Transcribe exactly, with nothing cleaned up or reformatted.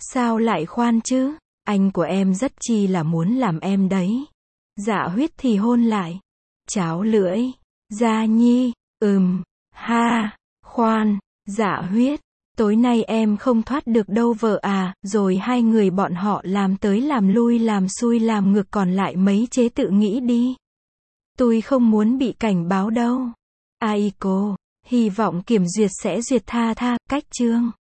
Sao lại khoan chứ? Anh của em rất chi là muốn làm em đấy. Dạ huyết thì hôn lại. Cháo lưỡi. Gia Nhi, ừm, ha, khoan, dạ huyết. Tối nay em không thoát được đâu vợ à, rồi hai người bọn họ làm tới làm lui làm xuôi làm ngược còn lại mấy chế tự nghĩ đi. Tôi không muốn bị cảnh báo đâu. Aiko, hy vọng kiểm duyệt sẽ duyệt tha tha, cách chương.